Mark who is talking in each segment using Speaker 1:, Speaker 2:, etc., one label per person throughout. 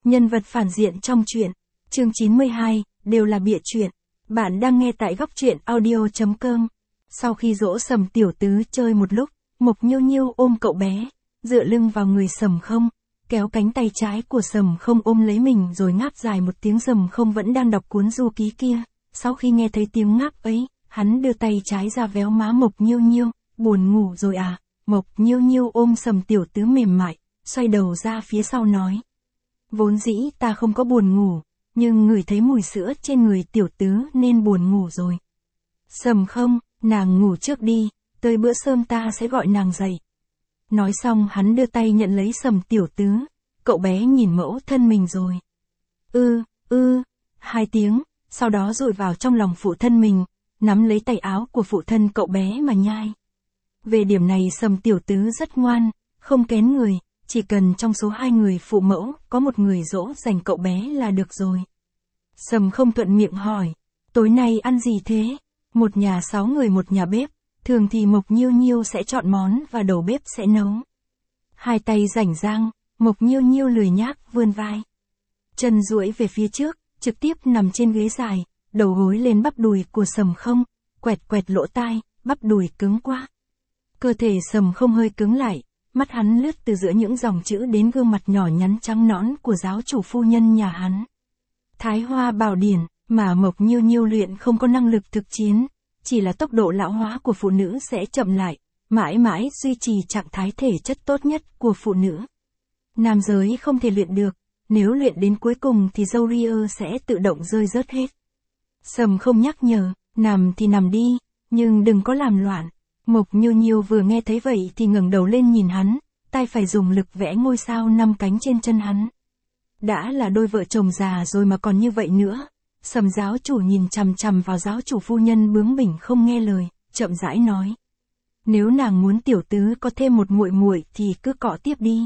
Speaker 1: Nhân vật phản diện trong truyện. Chương 92, đều là bịa chuyện. Bạn đang nghe tại góc truyện audio.com. Sau khi dỗ Sầm tiểu tứ chơi một lúc, Mộc Nhiêu Nhiêu ôm cậu bé, dựa lưng vào người Sầm Không, kéo cánh tay trái của Sầm Không ôm lấy mình rồi ngáp dài một tiếng. Sầm Không vẫn đang đọc cuốn du ký kia, sau khi nghe thấy tiếng ngáp ấy, hắn đưa tay trái ra véo má Mộc Nhiêu Nhiêu, buồn ngủ rồi à? Mộc Nhiêu Nhiêu ôm Sầm tiểu tứ mềm mại, xoay đầu ra phía sau nói. Vốn dĩ ta không có buồn ngủ, nhưng ngửi thấy mùi sữa trên người tiểu tứ nên buồn ngủ rồi. Sầm Không, nàng ngủ trước đi, tới bữa cơm ta sẽ gọi nàng dậy. Nói xong hắn đưa tay nhận lấy Sầm tiểu tứ, cậu bé nhìn mẫu thân mình rồi. Hai tiếng, sau đó dụi vào trong lòng phụ thân mình, nắm lấy tay áo của phụ thân cậu bé mà nhai. Về điểm này Sầm tiểu tứ rất ngoan, không kén người. Chỉ cần trong số 2 người phụ mẫu, có một người dỗ dành cậu bé là được rồi. Sầm Không thuận miệng hỏi, tối nay ăn gì thế? Một nhà 6 người một nhà bếp, thường thì Mộc Nhiêu Nhiêu sẽ chọn món và đầu bếp sẽ nấu. Hai tay rảnh rang, Mộc Nhiêu Nhiêu lười nhác vươn vai. Chân duỗi về phía trước, trực tiếp nằm trên ghế dài, đầu gối lên bắp đùi của Sầm Không, quẹt quẹt lỗ tai, bắp đùi cứng quá. Cơ thể Sầm Không hơi cứng lại. Mắt hắn lướt từ giữa những dòng chữ đến gương mặt nhỏ nhắn trắng nõn của giáo chủ phu nhân nhà hắn. Thái Hoa Bảo Điển, mà Mộc Nhiêu Nhiêu luyện không có năng lực thực chiến, chỉ là tốc độ lão hóa của phụ nữ sẽ chậm lại, mãi mãi duy trì trạng thái thể chất tốt nhất của phụ nữ. Nam giới không thể luyện được, nếu luyện đến cuối cùng thì râu ria sẽ tự động rơi rớt hết. Sầm Không nhắc nhở, nằm thì nằm đi, nhưng đừng có làm loạn. Mộc Nhiêu Nhiêu vừa nghe thấy vậy thì ngẩng đầu lên nhìn hắn, tay phải dùng lực vẽ ngôi sao 5 cánh trên chân hắn. Đã là đôi vợ chồng già rồi mà còn như vậy nữa. Sầm giáo chủ nhìn chằm chằm vào giáo chủ phu nhân bướng bỉnh không nghe lời, chậm rãi nói. Nếu nàng muốn tiểu tứ có thêm một muội muội thì cứ cọ tiếp đi.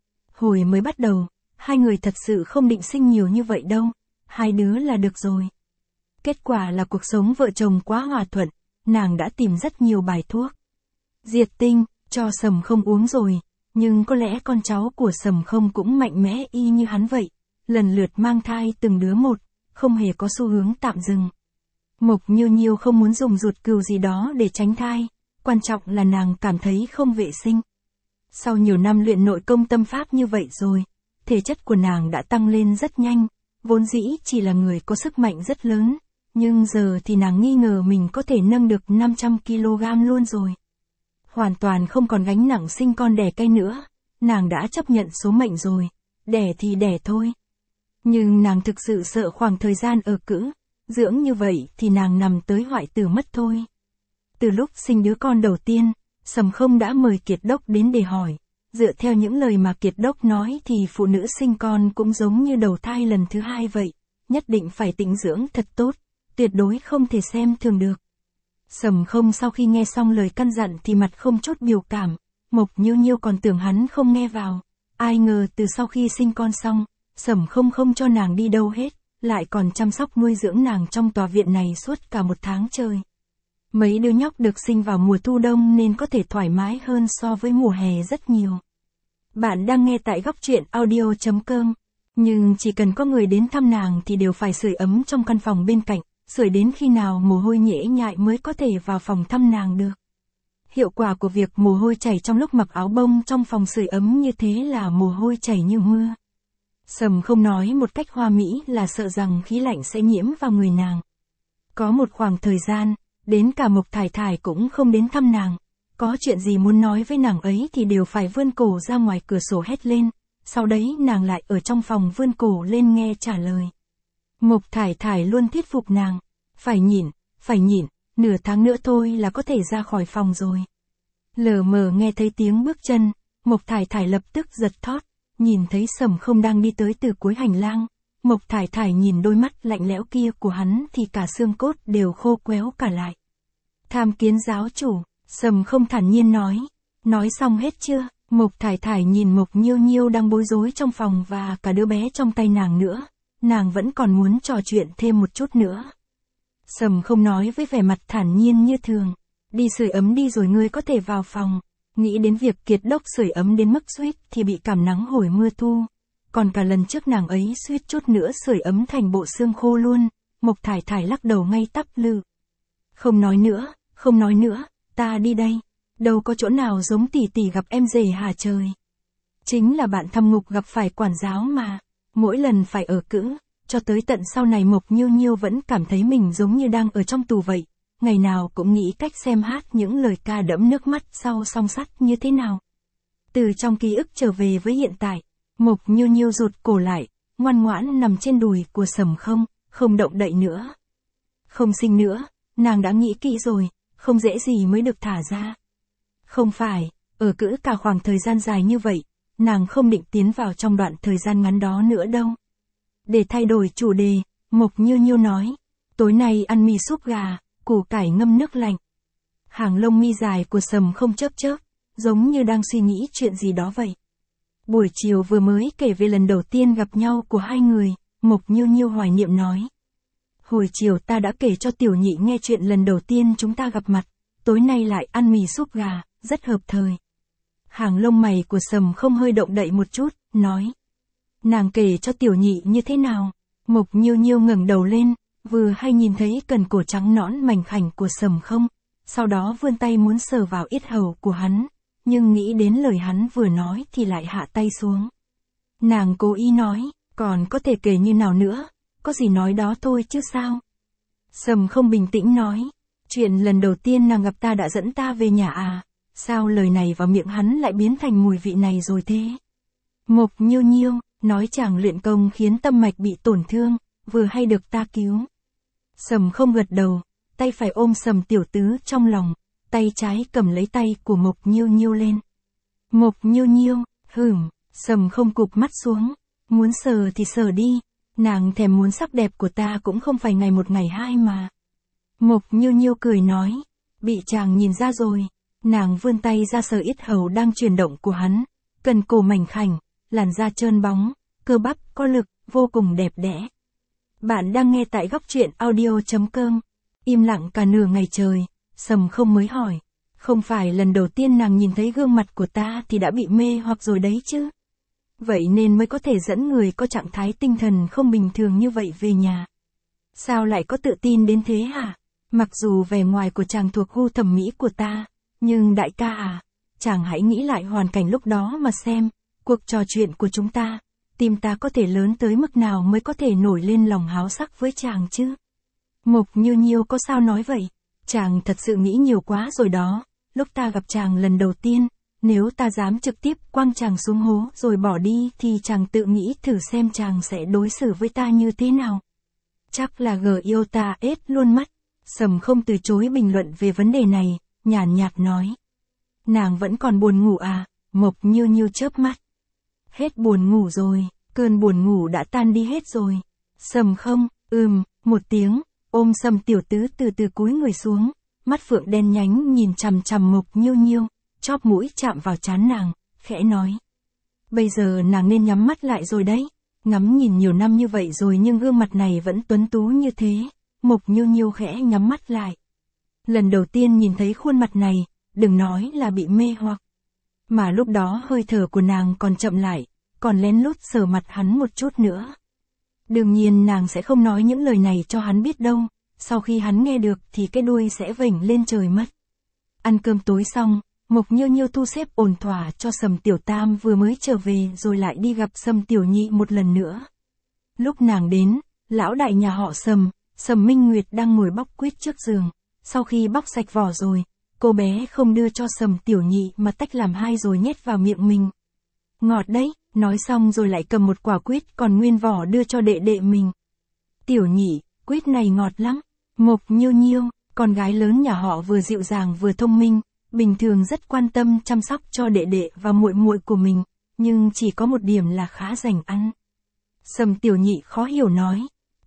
Speaker 1: Hồi mới bắt đầu, 2 người thật sự không định sinh nhiều như vậy đâu, 2 đứa là được rồi. Kết quả là cuộc sống vợ chồng quá hòa thuận. Nàng đã tìm rất nhiều bài thuốc diệt tinh, cho Sầm Không uống rồi, nhưng có lẽ con cháu của Sầm Không cũng mạnh mẽ y như hắn vậy, lần lượt mang thai từng đứa một, không hề có xu hướng tạm dừng. Mộc Nhiêu Nhiêu không muốn dùng ruột cừu gì đó để tránh thai, quan trọng là nàng cảm thấy không vệ sinh. Sau nhiều năm luyện nội công tâm pháp như vậy rồi, thể chất của nàng đã tăng lên rất nhanh, vốn dĩ chỉ là người có sức mạnh rất lớn. Nhưng giờ thì nàng nghi ngờ mình có thể nâng được 500kg luôn rồi. Hoàn toàn không còn gánh nặng sinh con đẻ cây nữa, nàng đã chấp nhận số mệnh rồi, đẻ thì đẻ thôi. Nhưng nàng thực sự sợ khoảng thời gian ở cữ, dưỡng như vậy thì nàng nằm tới hoại tử mất thôi. Từ lúc sinh đứa con đầu tiên, Sầm Không đã mời Kiệt Đốc đến để hỏi. Dựa theo những lời mà Kiệt Đốc nói thì phụ nữ sinh con cũng giống như đầu thai lần thứ 2 vậy, nhất định phải tĩnh dưỡng thật tốt. Tuyệt đối không thể xem thường được. Sầm Không sau khi nghe xong lời căn dặn thì mặt không chút biểu cảm, Mộc Nhiêu Nhiêu còn tưởng hắn không nghe vào. Ai ngờ từ sau khi sinh con xong, Sầm Không không cho nàng đi đâu hết, lại còn chăm sóc nuôi dưỡng nàng trong tòa viện này suốt cả 1 tháng trời. Mấy đứa nhóc được sinh vào mùa thu đông nên có thể thoải mái hơn so với mùa hè rất nhiều. Bạn đang nghe tại góc truyện audio.com, nhưng chỉ cần có người đến thăm nàng thì đều phải sưởi ấm trong căn phòng bên cạnh. Sưởi đến khi nào mồ hôi nhễ nhại mới có thể vào phòng thăm nàng được. Hiệu quả của việc mồ hôi chảy trong lúc mặc áo bông trong phòng sưởi ấm như thế là mồ hôi chảy như mưa. Sầm Không nói một cách hoa mỹ là sợ rằng khí lạnh sẽ nhiễm vào người nàng. Có một khoảng thời gian, đến cả Mộc Thải Thải cũng không đến thăm nàng. Có chuyện gì muốn nói với nàng ấy thì đều phải vươn cổ ra ngoài cửa sổ hét lên. Sau đấy nàng lại ở trong phòng vươn cổ lên nghe trả lời. Mộc Thải Thải luôn thuyết phục nàng, phải nhịn, nửa tháng nữa thôi là có thể ra khỏi phòng rồi. Lờ mờ nghe thấy tiếng bước chân, Mộc Thải Thải lập tức giật thót, nhìn thấy Sầm Không đang đi tới từ cuối hành lang. Mộc Thải Thải nhìn đôi mắt lạnh lẽo kia của hắn thì cả xương cốt đều khô quéo cả lại. Tham kiến giáo chủ, Sầm Không thản nhiên nói xong hết chưa? Mộc Thải Thải nhìn Mộc Nhiêu Nhiêu đang bối rối trong phòng và cả đứa bé trong tay nàng nữa. Nàng vẫn còn muốn trò chuyện thêm một chút nữa. Sầm Không nói với vẻ mặt thản nhiên như thường. Đi sưởi ấm đi rồi ngươi có thể vào phòng. Nghĩ đến việc Kiệt Đốc sưởi ấm đến mức suýt thì bị cảm nắng hồi mưa thu. còn cả lần trước nàng ấy suýt chút nữa sưởi ấm thành bộ xương khô luôn. Mộc Thải Thải lắc đầu ngay tắp lự. Không nói nữa, ta đi đây. Đâu có chỗ nào giống tỷ tỷ gặp em rể hả trời. Chính là bạn thâm ngục gặp phải quản giáo mà. Mỗi lần phải ở cữ, cho tới tận sau này Mộc Nhiêu Nhiêu vẫn cảm thấy mình giống như đang ở trong tù vậy. Ngày nào cũng nghĩ cách xem hát những lời ca đẫm nước mắt sau song sắt như thế nào. Từ trong ký ức trở về với hiện tại, Mộc Nhiêu Nhiêu rụt cổ lại, ngoan ngoãn nằm trên đùi của Sầm Không, không động đậy nữa. Không sinh nữa, nàng đã nghĩ kỹ rồi, không dễ gì mới được thả ra. Không phải, ở cữ cả khoảng thời gian dài như vậy, nàng không định tiến vào trong đoạn thời gian ngắn đó nữa đâu. Để thay đổi chủ đề, Mộc Nhiêu Nhiêu nói, tối nay ăn mì súp gà, củ cải ngâm nước lạnh. Hàng lông mi dài của Sầm Không chớp chớp, giống như đang suy nghĩ chuyện gì đó vậy. Buổi chiều vừa mới kể về lần đầu tiên gặp nhau của hai người, Mộc Nhiêu Nhiêu hoài niệm nói. Hồi chiều ta đã kể cho Tiểu Nhị nghe chuyện lần đầu tiên chúng ta gặp mặt, tối nay lại ăn mì súp gà, rất hợp thời. Hàng lông mày của Sầm Không hơi động đậy một chút, nói. Nàng kể cho Tiểu Nhị như thế nào? Mộc Nhiêu Nhiêu ngẩng đầu lên, vừa hay nhìn thấy cần cổ trắng nõn mảnh khảnh của Sầm Không, sau đó vươn tay muốn sờ vào yết hầu của hắn, nhưng nghĩ đến lời hắn vừa nói thì lại hạ tay xuống. Nàng cố ý nói, còn có thể kể như nào nữa, có gì nói đó thôi chứ sao? Sầm Không bình tĩnh nói, chuyện lần đầu tiên nàng gặp ta đã dẫn ta về nhà à, sao lời này vào miệng hắn lại biến thành mùi vị này rồi thế? Mộc Nhiêu Nhiêu, nói chàng luyện công khiến tâm mạch bị tổn thương, vừa hay được ta cứu. Sầm Không gật đầu, tay phải ôm Sầm tiểu tứ trong lòng, tay trái cầm lấy tay của Mộc Nhiêu Nhiêu lên. Mộc Nhiêu Nhiêu, Sầm Không cụp mắt xuống, muốn sờ thì sờ đi, nàng thèm muốn sắc đẹp của ta cũng không phải ngày một ngày hai mà. Mộc Nhiêu Nhiêu cười nói, bị chàng nhìn ra rồi, nàng vươn tay ra sờ yết hầu đang chuyển động của hắn, cần cổ mảnh khảnh, làn da trơn bóng, cơ bắp có lực, vô cùng đẹp đẽ. Bạn đang nghe tại Góc Truyện Audio.com. Im lặng cả nửa ngày trời, Sầm Không mới hỏi, không phải lần đầu tiên nàng nhìn thấy gương mặt của ta thì đã bị mê hoặc rồi đấy chứ? Vậy nên mới có thể dẫn người có trạng thái tinh thần không bình thường như vậy về nhà. Sao lại có tự tin đến thế hả? Mặc dù vẻ ngoài của chàng thuộc gu thẩm mỹ của ta, nhưng đại ca à, chàng hãy nghĩ lại hoàn cảnh lúc đó mà xem, cuộc trò chuyện của chúng ta, tim ta có thể lớn tới mức nào mới có thể nổi lên lòng háo sắc với chàng chứ? Mộc Nhiêu Nhiêu có sao nói vậy? Chàng thật sự nghĩ nhiều quá rồi đó, lúc ta gặp chàng lần đầu tiên, nếu ta dám trực tiếp quăng chàng xuống hố rồi bỏ đi thì chàng tự nghĩ thử xem chàng sẽ đối xử với ta như thế nào. Chắc là yêu ta ết luôn mắt. Sầm Không từ chối bình luận về vấn đề này, nhàn nhạt nói. Nàng vẫn còn buồn ngủ à? Mộc Nhiêu Nhiêu chớp mắt. Hết buồn ngủ rồi, cơn buồn ngủ đã tan đi hết rồi. Sầm Không, một tiếng, ôm Sầm tiểu tứ từ từ cúi người xuống, mắt phượng đen nhánh nhìn chằm chằm Mộc Nhiêu Nhiêu, chóp mũi chạm vào trán nàng, khẽ nói. Bây giờ nàng nên nhắm mắt lại rồi đấy, ngắm nhìn nhiều năm như vậy rồi nhưng gương mặt này vẫn tuấn tú như thế. Mộc Nhiêu Nhiêu khẽ nhắm mắt lại. Lần đầu tiên nhìn thấy khuôn mặt này, đừng nói là bị mê hoặc. Mà lúc đó hơi thở của nàng còn chậm lại, còn lén lút sờ mặt hắn một chút nữa. Đương nhiên nàng sẽ không nói những lời này cho hắn biết đâu, sau khi hắn nghe được thì cái đuôi sẽ vểnh lên trời mất. Ăn cơm tối xong, Mộc Nhiêu Nhiêu thu xếp ổn thỏa cho Sầm Tiểu Tam vừa mới trở về rồi lại đi gặp Sầm Tiểu Nhị một lần nữa. Lúc nàng đến, lão đại nhà họ Sầm, Sầm Minh Nguyệt đang ngồi bóc quýt trước giường, sau khi bóc sạch vỏ rồi, cô bé không đưa cho Sầm Tiểu Nhị mà tách làm hai rồi nhét vào miệng mình. Ngọt đấy, nói xong rồi lại cầm một quả quýt còn nguyên vỏ đưa cho đệ đệ mình. Tiểu Nhị, quýt này ngọt lắm. Mộc Nhiêu Nhiêu, con gái lớn nhà họ vừa dịu dàng vừa thông minh, bình thường rất quan tâm chăm sóc cho đệ đệ và muội muội của mình, nhưng chỉ có một điểm là khá rành ăn. Sầm Tiểu Nhị khó hiểu nói,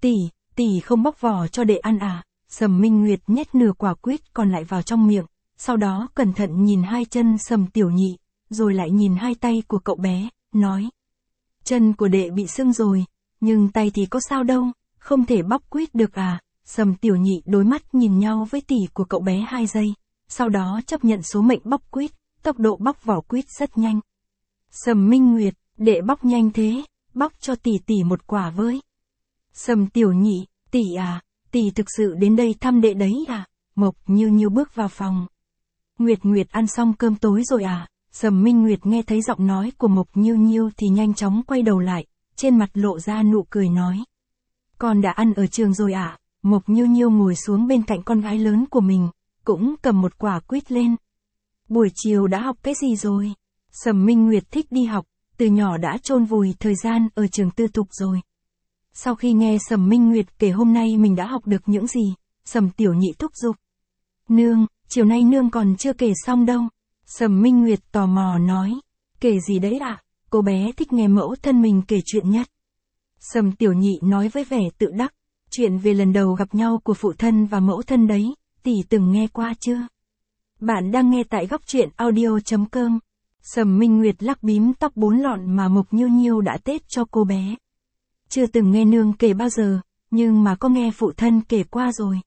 Speaker 1: tỷ không bóc vỏ cho đệ ăn à? Sầm Minh Nguyệt nhét nửa quả quýt còn lại vào trong miệng, sau đó cẩn thận nhìn hai chân Sầm Tiểu Nhị, rồi lại nhìn hai tay của cậu bé, nói. Chân của đệ bị sưng rồi, nhưng tay thì có sao đâu, không thể bóc quýt được à? Sầm Tiểu Nhị đối mắt nhìn nhau với tỷ của cậu bé 2 giây, sau đó chấp nhận số mệnh bóc quýt, tốc độ bóc vỏ quýt rất nhanh. Sầm Minh Nguyệt, đệ bóc nhanh thế, bóc cho tỷ tỷ một quả với. Sầm Tiểu Nhị, tỷ à, tỷ thực sự đến đây thăm đệ đấy à? Mộc Nhiêu Nhiêu bước vào phòng. Nguyệt Nguyệt ăn xong cơm tối rồi à? Sầm Minh Nguyệt nghe thấy giọng nói của Mộc Nhiêu Nhiêu thì nhanh chóng quay đầu lại, trên mặt lộ ra nụ cười nói. Con đã ăn ở trường rồi à? Mộc Nhiêu Nhiêu ngồi xuống bên cạnh con gái lớn của mình, cũng cầm một quả quýt lên. Buổi chiều đã học cái gì rồi? Sầm Minh Nguyệt thích đi học, từ nhỏ đã chôn vùi thời gian ở trường tư thục rồi. Sau khi nghe Sầm Minh Nguyệt kể hôm nay mình đã học được những gì, Sầm Tiểu Nhị thúc giục. Nương, chiều nay nương còn chưa kể xong đâu. Sầm Minh Nguyệt tò mò nói. Kể gì đấy ạ? Cô bé thích nghe mẫu thân mình kể chuyện nhất. Sầm Tiểu Nhị nói với vẻ tự đắc. Chuyện về lần đầu gặp nhau của phụ thân và mẫu thân đấy, tỷ từng nghe qua chưa? Bạn đang nghe tại góc truyện audio.com. Sầm Minh Nguyệt lắc bím tóc 4 lọn mà Mộc Nhiêu Nhiêu đã tết cho cô bé. Chưa từng nghe nương kể bao giờ, nhưng mà có nghe phụ thân kể qua rồi.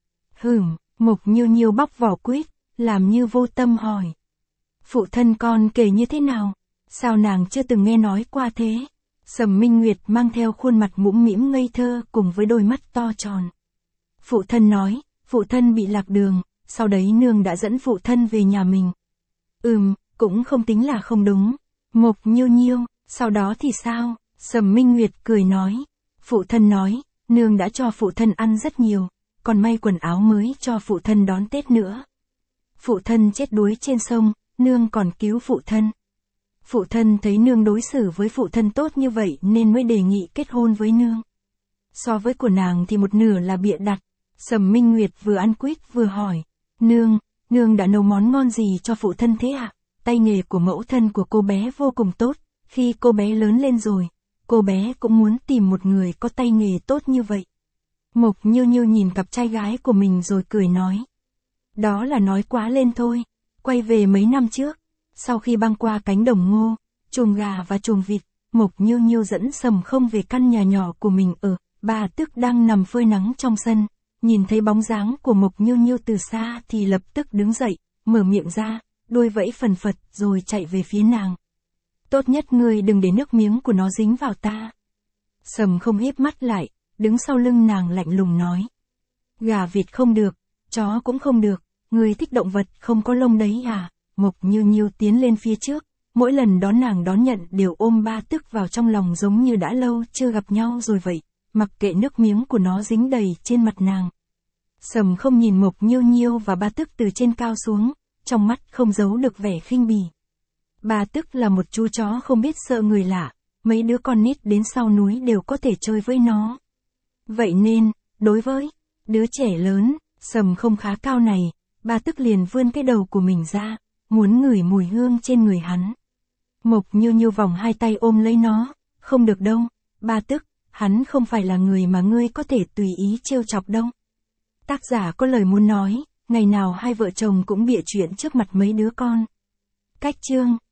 Speaker 1: Mộc Nhiêu Nhiêu bóc vỏ quýt, làm như vô tâm hỏi. Phụ thân con kể như thế nào? Sao nàng chưa từng nghe nói qua thế? Sầm Minh Nguyệt mang theo khuôn mặt mũm mĩm ngây thơ cùng với đôi mắt to tròn. Phụ thân nói, phụ thân bị lạc đường, sau đấy nương đã dẫn phụ thân về nhà mình. Cũng không tính là không đúng. Mộc Nhiêu Nhiêu, sau đó thì sao? Sầm Minh Nguyệt cười nói. Phụ thân nói, nương đã cho phụ thân ăn rất nhiều, còn may quần áo mới cho phụ thân đón Tết nữa. Phụ thân chết đuối trên sông, nương còn cứu phụ thân. Phụ thân thấy nương đối xử với phụ thân tốt như vậy nên mới đề nghị kết hôn với nương. So với của nàng thì một nửa là bịa đặt. Sầm Minh Nguyệt vừa ăn quýt vừa hỏi. Nương đã nấu món ngon gì cho phụ thân thế ạ? Tay nghề của mẫu thân của cô bé vô cùng tốt. Khi cô bé lớn lên rồi, cô bé cũng muốn tìm một người có tay nghề tốt như vậy. Mộc Nhiêu Nhiêu nhìn cặp trai gái của mình rồi cười nói. Đó là nói quá lên thôi. Quay về mấy năm trước, sau khi băng qua cánh đồng ngô, chuồng gà và chuồng vịt, Mộc Nhiêu Nhiêu dẫn Sầm Không về căn nhà nhỏ của mình ở. Bà Tức đang nằm phơi nắng trong sân, nhìn thấy bóng dáng của Mộc Nhiêu Nhiêu từ xa thì lập tức đứng dậy, mở miệng ra, đuôi vẫy phần phật rồi chạy về phía nàng. Tốt nhất ngươi đừng để nước miếng của nó dính vào ta. Sầm Không híp mắt lại, đứng sau lưng nàng lạnh lùng nói. Gà vịt không được, chó cũng không được, ngươi thích động vật không có lông đấy à? Mộc Nhiêu Nhiêu tiến lên phía trước, mỗi lần đón nàng đón nhận đều ôm Ba Tức vào trong lòng giống như đã lâu chưa gặp nhau rồi vậy, mặc kệ nước miếng của nó dính đầy trên mặt nàng. Sầm Không nhìn Mộc Nhiêu Nhiêu và Ba Tức từ trên cao xuống, trong mắt không giấu được vẻ khinh bỉ. Ba Tức là một chú chó không biết sợ người lạ, mấy đứa con nít đến sau núi đều có thể chơi với nó. Vậy nên, đối với đứa trẻ lớn, Sầm Không khá cao này, Ba Tức liền vươn cái đầu của mình ra, muốn ngửi mùi hương trên người hắn. Mộc Nhiêu Nhiêu vòng hai tay ôm lấy nó, không được đâu, Ba Tức, hắn không phải là người mà ngươi có thể tùy ý trêu chọc đâu. Tác giả có lời muốn nói, ngày nào hai vợ chồng cũng bịa chuyện trước mặt mấy đứa con. Cách chương